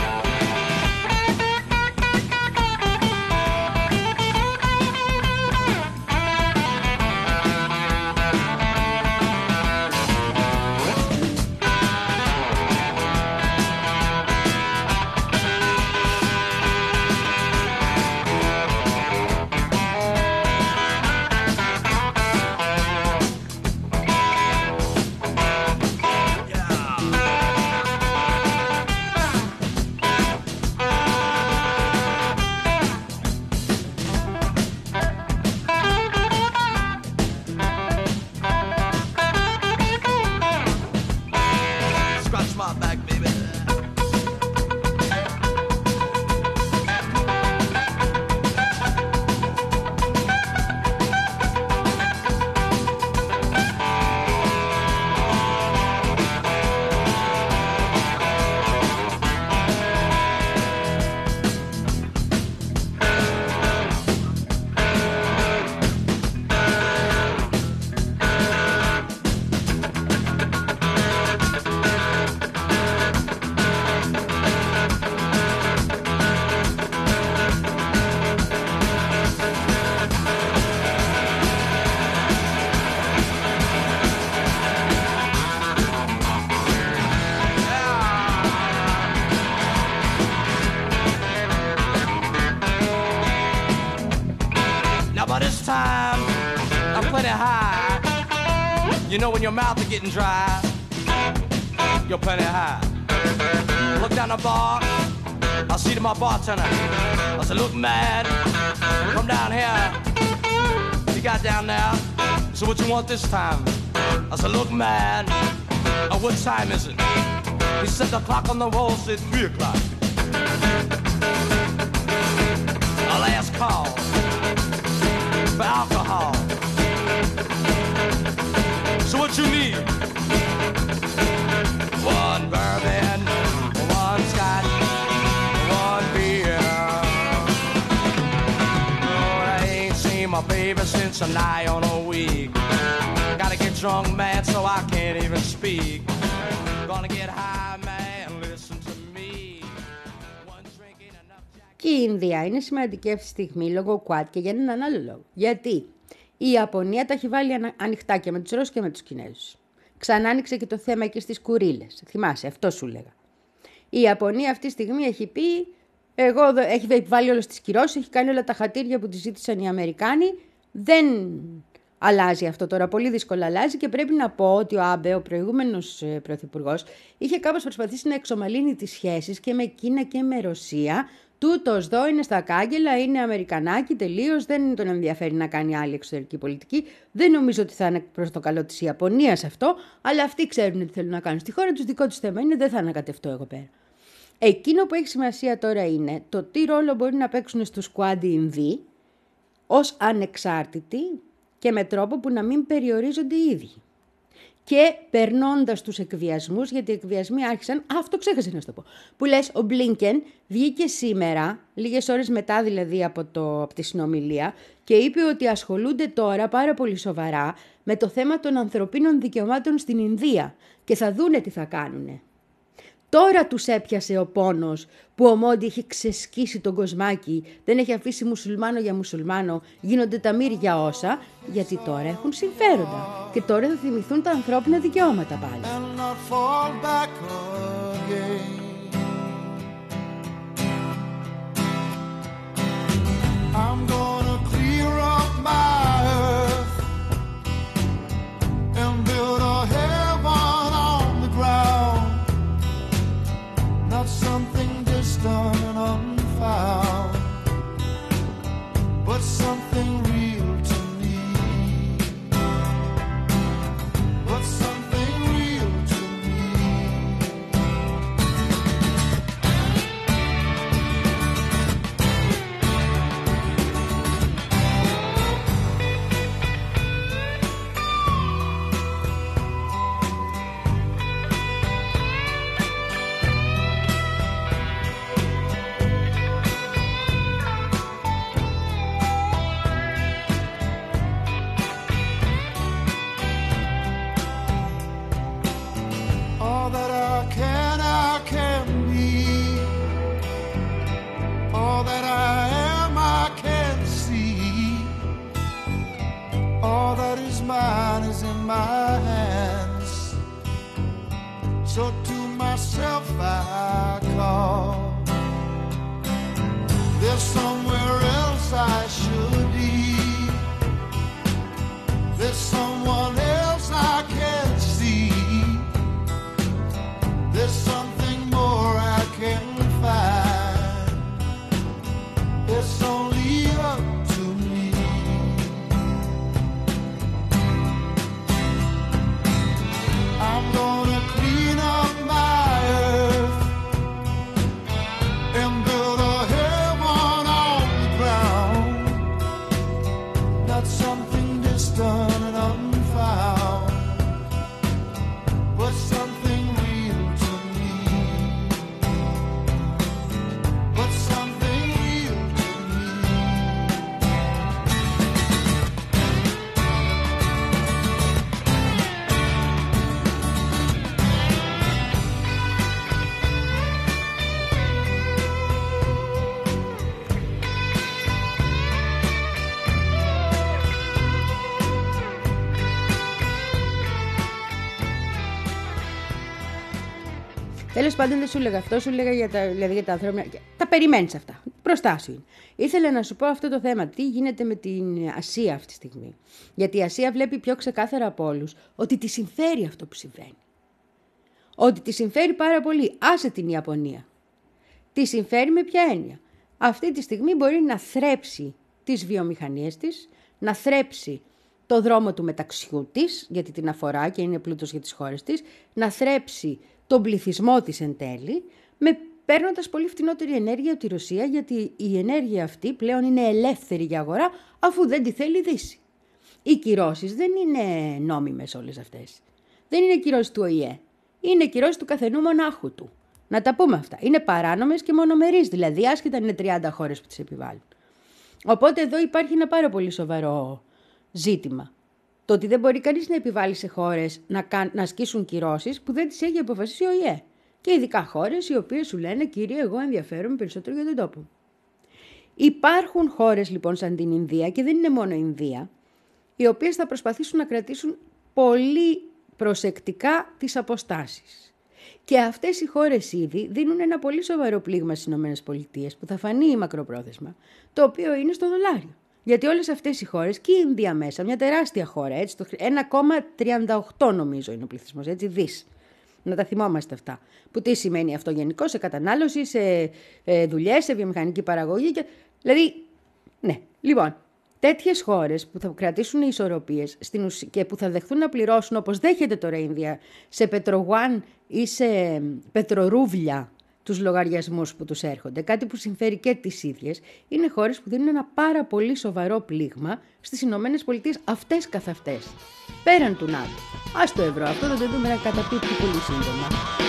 You know when your mouth is getting dry, you're plenty high. Look down the bar, I see to my bartender. I said, look mad, come down here. He got down there, so what you want this time? I said, look mad, oh, what time is it? He said the clock on the wall said three o'clock. A last call for alcohol. So what you need? One bourbon, one scotch, one beer. Oh, I ain't seen my baby since a nigh on a week. Gotta get drunk, man, so I can't even speak. Gonna get high, man, listen to me. One drink ain't enough. Και η Ινδία είναι σημαντική αυτή τη στιγμή λόγω Quad και για έναν άλλο λόγο. Γιατί η Ιαπωνία τα έχει βάλει ανοιχτά και με τους Ρώσους και με τους Κινέζους. Ξανά άνοιξε και το θέμα εκεί στις Κουρίλες. Θυμάσαι, αυτό σου λέγα. Η Ιαπωνία αυτή τη στιγμή έχει πει, εγώ έχει βάλει όλες τις κυρώσεις, έχει κάνει όλα τα χατήρια που τη ζήτησαν οι Αμερικάνοι. Δεν αλλάζει αυτό τώρα, πολύ δύσκολα αλλάζει και πρέπει να πω ότι ο Άμπε, ο προηγούμενος πρωθυπουργός, είχε κάπως προσπαθήσει να εξομαλύνει τις σχέσεις και με Κίνα και με Ρωσία. Τούτος εδώ είναι στα κάγκελα, είναι Αμερικανάκι τελείως, δεν τον ενδιαφέρει να κάνει άλλη εξωτερική πολιτική. Δεν νομίζω ότι θα είναι προς το καλό της Ιαπωνίας αυτό, αλλά αυτοί ξέρουν τι θέλουν να κάνουν στη χώρα τους. Δικό τους θέμα είναι, δεν θα ανακατευτώ εγώ πέρα. Εκείνο που έχει σημασία τώρα είναι το τι ρόλο μπορεί να παίξουν στους Quad οι Ινδοί ως ανεξάρτητοι και με τρόπο που να μην περιορίζονται οι ίδιοι. Και περνώντας τους εκβιασμούς, γιατί οι εκβιασμοί άρχισαν, αυτό ξέχασα να σου το πω, που λες ο Μπλίνκεν βγήκε σήμερα, λίγες ώρες μετά δηλαδή από, το, από τη συνομιλία, και είπε ότι ασχολούνται τώρα πάρα πολύ σοβαρά με το θέμα των ανθρωπίνων δικαιωμάτων στην Ινδία και θα δούνε τι θα κάνουνε. Τώρα τους έπιασε ο πόνος που ο Μόντι έχει ξεσκίσει τον κοσμάκι, δεν έχει αφήσει μουσουλμάνο για μουσουλμάνο, γίνονται τα μύρια όσα, γιατί τώρα έχουν συμφέροντα και τώρα θα θυμηθούν τα ανθρώπινα δικαιώματα πάλι. I'm gonna clear up my earth and build a heaven on the ground. Not something distant and unfound, but something real to me. But something real to me. mine is in my hands. So to myself I call. There's somewhere else I should be. There's someone else I can't see. There's something more I can find. It's only up to me. I'm gonna clean up my earth and build a heaven on the ground. Not something distant and unfound, but something real to me. But something real to me. Τέλος πάντων, δεν σου έλεγα αυτό, σου έλεγα για τα, δηλαδή για τα ανθρώπινα. Τα περιμένεις αυτά. Μπροστά σου είναι. Ήθελα να σου πω αυτό το θέμα. Τι γίνεται με την Ασία αυτή τη στιγμή. Γιατί η Ασία βλέπει πιο ξεκάθαρα από όλους ότι τη συμφέρει αυτό που συμβαίνει. Ότι τη συμφέρει πάρα πολύ. Άσε την Ιαπωνία. Τη συμφέρει με ποια έννοια. Αυτή τη στιγμή μπορεί να θρέψει τις βιομηχανίες της, να θρέψει το δρόμο του μεταξιού της, γιατί την αφορά και είναι πλούτος για τις χώρες της, να θρέψει τον πληθυσμό της εν τέλει, με παίρνοντας πολύ φτηνότερη ενέργεια από τη Ρωσία, γιατί η ενέργεια αυτή πλέον είναι ελεύθερη για αγορά, αφού δεν τη θέλει η Δύση. Οι κυρώσεις δεν είναι νόμιμες όλες αυτές. Δεν είναι κυρώσεις του Ο Η Ε. Είναι κυρώσεις του καθενού μονάχου του. Να τα πούμε αυτά. Είναι παράνομες και μονομερείς, δηλαδή άσχετα είναι τριάντα χώρες που τις επιβάλλουν. Οπότε εδώ υπάρχει ένα πάρα πολύ σοβαρό ζήτημα. Το ότι δεν μπορεί κανείς να επιβάλλει σε χώρες να, κα... να ασκήσουν κυρώσεις που δεν τις έχει αποφασίσει ο Ο Η Ε. Και ειδικά χώρες οι οποίες σου λένε, κύριε, εγώ ενδιαφέρομαι περισσότερο για τον τόπο. Υπάρχουν χώρες λοιπόν σαν την Ινδία, και δεν είναι μόνο η Ινδία, οι οποίες θα προσπαθήσουν να κρατήσουν πολύ προσεκτικά τις αποστάσεις. Και αυτές οι χώρες ήδη δίνουν ένα πολύ σοβαρό πλήγμα στις ΗΠΑ που θα φανεί μακροπρόθεσμα, το οποίο είναι στο δολάριο. Γιατί όλες αυτές οι χώρες, και η Ινδία μέσα, μια τεράστια χώρα, έτσι, το ένα κόμμα τριάντα οκτώ νομίζω είναι ο πληθυσμός, έτσι, δις. Να τα θυμόμαστε αυτά. Που τι σημαίνει αυτό γενικώς, σε κατανάλωση, σε ε, δουλειές, σε βιομηχανική παραγωγή. Και... Δηλαδή, ναι. Λοιπόν, τέτοιες χώρες που θα κρατήσουν ισορροπίες στην ουσία, και που θα δεχθούν να πληρώσουν, όπως δέχεται τώρα η Ινδία, σε πετρογουάν ή σε πετρορούβλια τους λογαριασμούς που τους έρχονται, κάτι που συμφέρει και τις ίδιες, είναι χώρες που δίνουν ένα πάρα πολύ σοβαρό πλήγμα στις Ηνωμένες Πολιτείες αυτές καθ' αυτές. Πέραν του ΝΑΤΟ. Ας το ευρώ, αυτό θα το δούμε να καταπίπτει πολύ σύντομα.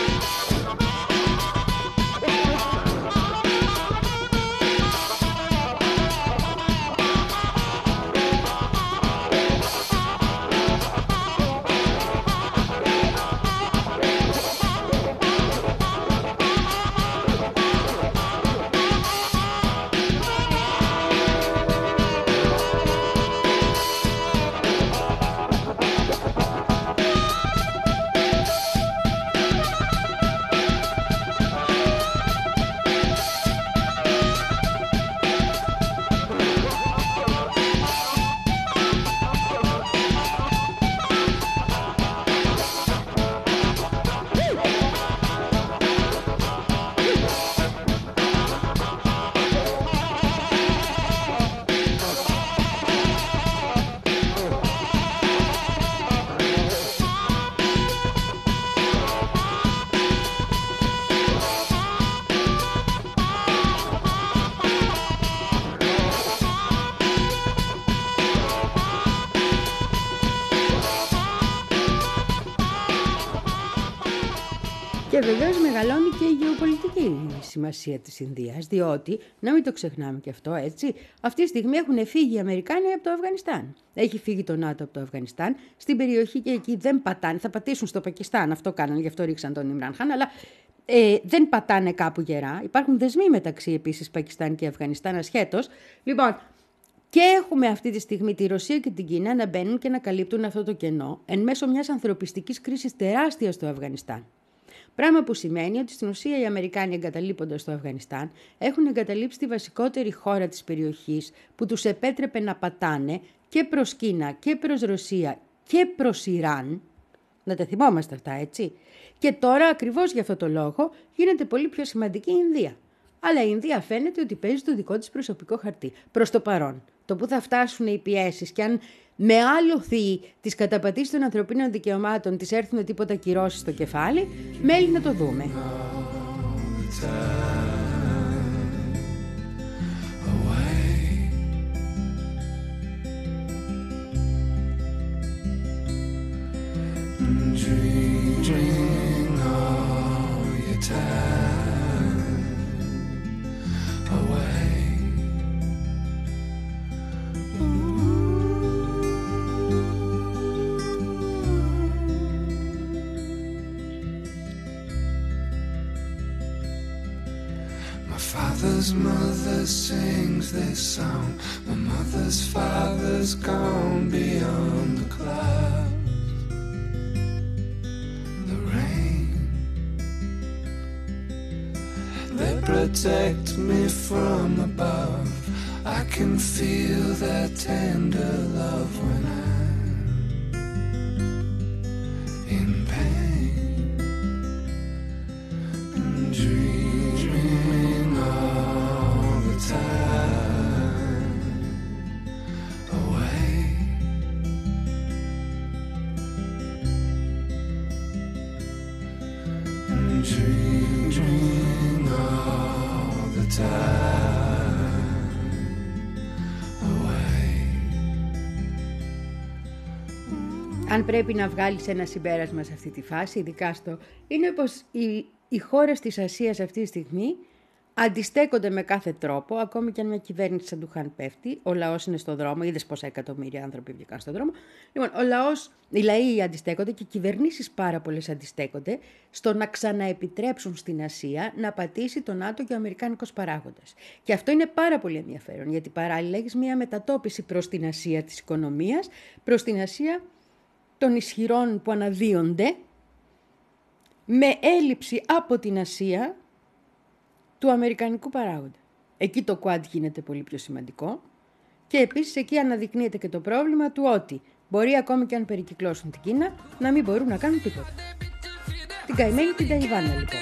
Και βεβαίως μεγαλώνει και η γεωπολιτική σημασία της Ινδίας, διότι, να μην το ξεχνάμε και αυτό, έτσι, αυτή τη στιγμή έχουν φύγει οι Αμερικάνοι από το Αφγανιστάν. Έχει φύγει το ΝΑΤΟ από το Αφγανιστάν, στην περιοχή και εκεί δεν πατάνε, θα πατήσουν στο Πακιστάν, αυτό κάνανε, γι' αυτό ρίξαν τον Ιμράν Χάν, αλλά ε, δεν πατάνε κάπου γερά. Υπάρχουν δεσμοί μεταξύ επίσης Πακιστάν και Αφγανιστάν ασχέτως. Λοιπόν, Και έχουμε αυτή τη στιγμή τη Ρωσία και την Κίνα να μπαίνουν και να καλύπτουν αυτό το κενό εν μέσω μιας ανθρωπιστικής κρίσης τεράστιας στο Αφγανιστάν. Πράγμα που σημαίνει ότι στην ουσία οι Αμερικάνοι, εγκαταλείποντας το Αφγανιστάν, έχουν εγκαταλείψει τη βασικότερη χώρα της περιοχής που τους επέτρεπε να πατάνε και προς Κίνα και προς Ρωσία και προς Ιράν. Να τα θυμόμαστε αυτά, έτσι. Και τώρα ακριβώς για αυτό το λόγο γίνεται πολύ πιο σημαντική η Ινδία. Αλλά η Ινδία φαίνεται ότι παίζει το δικό της προσωπικό χαρτί. Προς το παρόν. Το που θα φτάσουν οι πιέσεις και αν με άλοθη της καταπατήσης των ανθρωπίνων δικαιωμάτων της έρθουν τίποτα κυρώσεις στο κεφάλι, μέλη να το δούμε. Mother's mother sings this song. My mother's father's gone beyond the clouds. The rain, they protect me from above. I can feel their tender love when I'm in pain and dreaming all the time away. And dreaming all the time away. Αν πρέπει να βγάλεις ένα συμπέρασμα σε αυτή τη φάση, ειδικά στο, είναι πως οι, οι χώρες της Ασίας αυτή τη στιγμή αντιστέκονται με κάθε τρόπο, ακόμη και αν μια κυβέρνηση σαν του Χαν πέφτει, ο λαός είναι στο δρόμο, είδες πόσα εκατομμύρια άνθρωποι βγήκαν στον δρόμο. Λοιπόν, ο λαός, οι λαοί αντιστέκονται και οι κυβερνήσεις πάρα πολλές αντιστέκονται στο να ξαναεπιτρέψουν στην Ασία να πατήσει το ΝΑΤΟ και ο Αμερικάνικος παράγοντας. Και αυτό είναι πάρα πολύ ενδιαφέρον, γιατί παράλληλα έχεις μια μετατόπιση προς την Ασία της οικονομίας, προς την Ασία των ισχυρών που αναδύονται, με έλλειψη από την Ασία του αμερικανικού παράγοντα. Εκεί το Quad γίνεται πολύ πιο σημαντικό και επίσης εκεί αναδεικνύεται και το πρόβλημα του ότι μπορεί ακόμη και αν περικυκλώσουν την Κίνα να μην μπορούν να κάνουν τίποτα. Την καημένη την Ταϊβάν λοιπόν.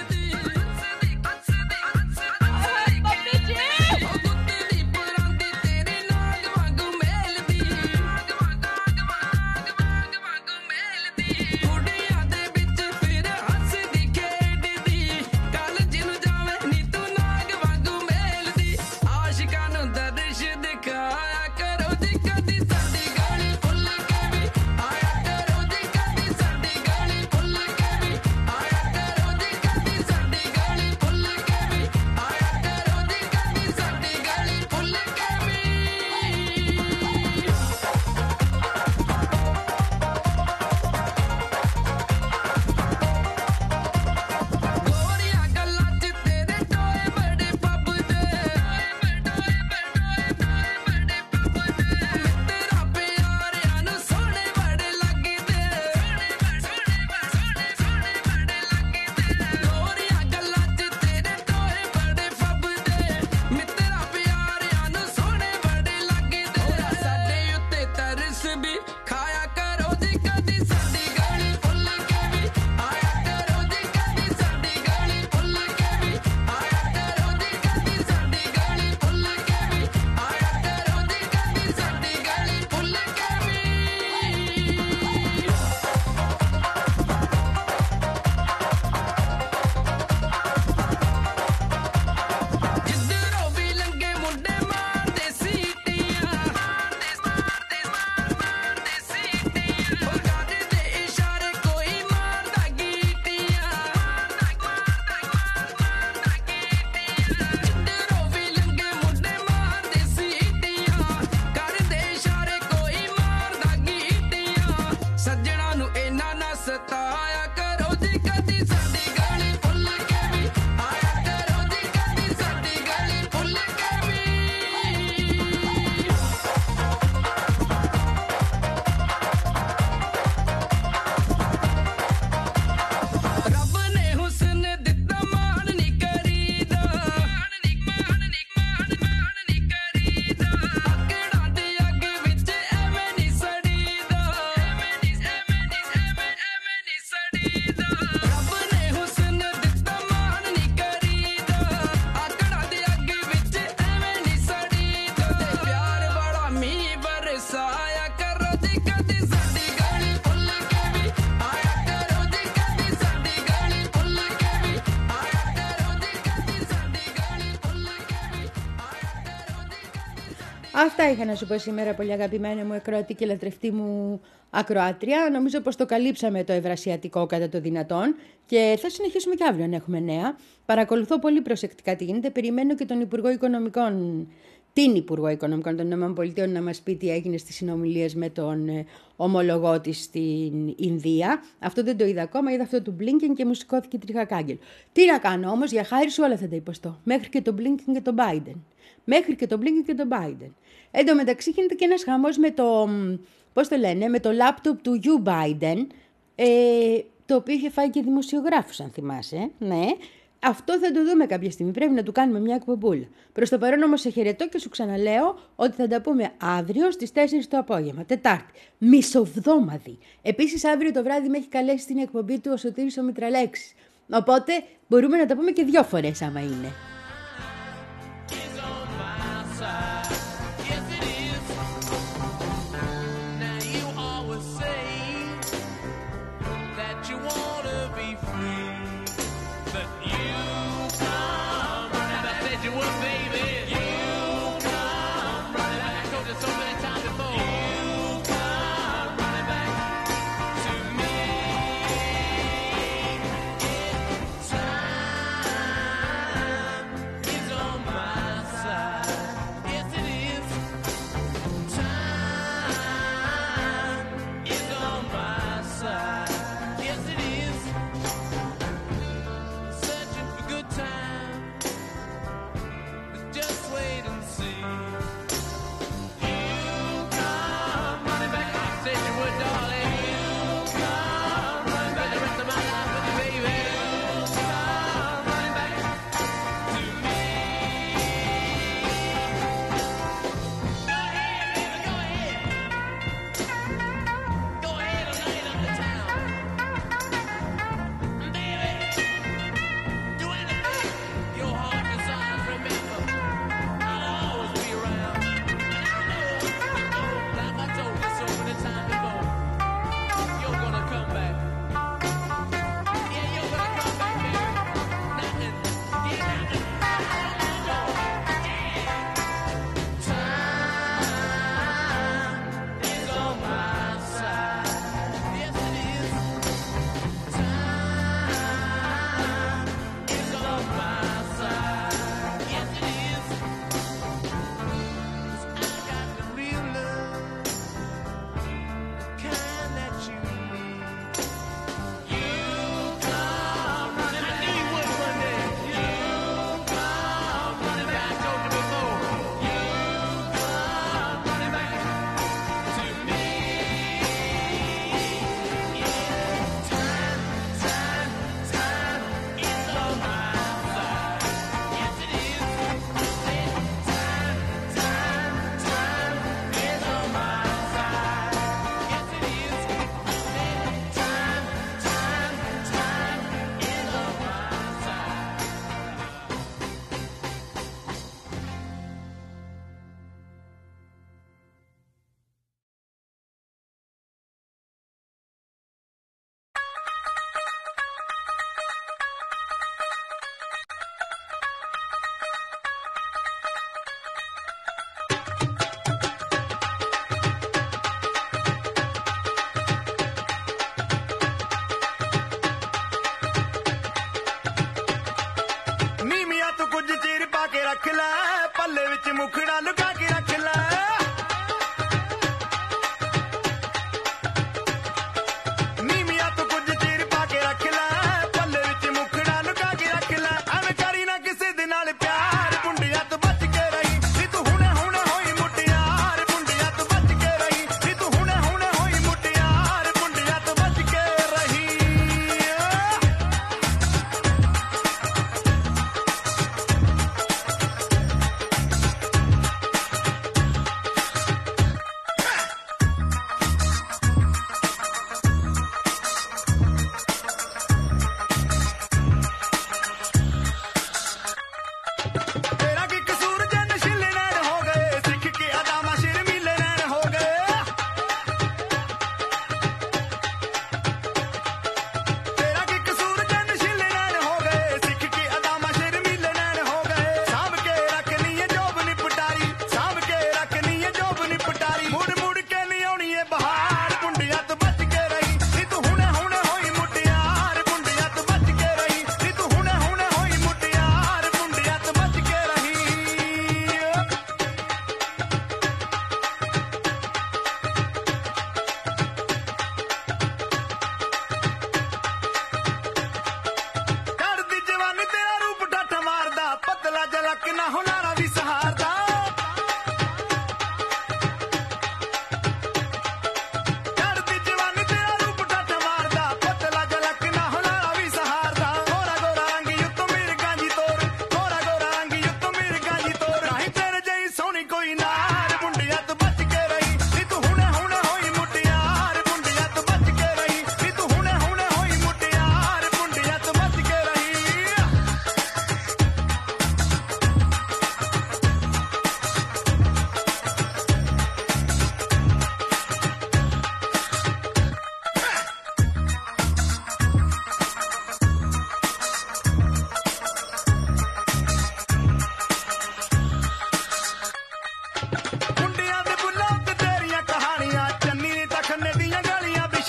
ਆਇਆ ਕਰੋ ਜੀ ਕਦੀ ਸਾਡੀ ਗਲੀ ਭੁੱਲ ਕੇ ਵੀ ਆਇਆ ਕਰੋ ਜੀ ਕਦੀ ਸਾਡੀ ਗਲੀ ਭੁੱਲ ਕੇ ਵੀ ਆਇਆ ਕਰੋ ਜੀ ਕਦੀ ਸਾਡੀ ਗਲੀ ਭੁੱਲ ਕੇ ਵੀ ਆਇਆ ਕਰੋ ਜੀ ਕਦੀ ਸਾਡੀ. Αυτά είχα να σου πω σήμερα, πολύ αγαπημένη μου ακροατή και λατρευτή μου ακροάτρια. Νομίζω πως το καλύψαμε το ευρασιατικό κατά το δυνατόν και θα συνεχίσουμε και αύριο αν έχουμε νέα. Παρακολουθώ πολύ προσεκτικά τι γίνεται. Περιμένω και τον Υπουργό Οικονομικών, την Υπουργό Οικονομικών των ΗΠΑ να μας πει τι έγινε στις συνομιλίες με τον ε, ομολογό της στην Ινδία. Αυτό δεν το είδα ακόμα, είδα αυτό του Blinken και μου σηκώθηκε τρίχα κάγκελο. Τι να κάνω όμως, για χάρη σου όλα θα τα υποστώ. Μέχρι και τον Blinken και τον Biden. Μέχρι και τον Blinken και τον Biden. Εν τω μεταξύ γίνεται και ένας χαμός με το, πώς το λένε, με το λάπτοπ του Joe Biden, ε, το οποίο είχε φάει και δημοσιογράφους αν θυμάσαι, ναι. Αυτό θα το δούμε κάποια στιγμή, πρέπει να του κάνουμε μια εκπομπούλα. Προς το παρόν όμως σε χαιρετώ και σου ξαναλέω ότι θα τα πούμε αύριο στις τέσσερις το απόγευμα, Τετάρτη, μισοβδόμαδη. Επίσης αύριο το βράδυ με έχει καλέσει στην εκπομπή του ο Σωτήρης ο Μητραλέξης, οπότε μπορούμε να τα πούμε και δυο φορές άμα είναι.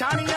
Johnny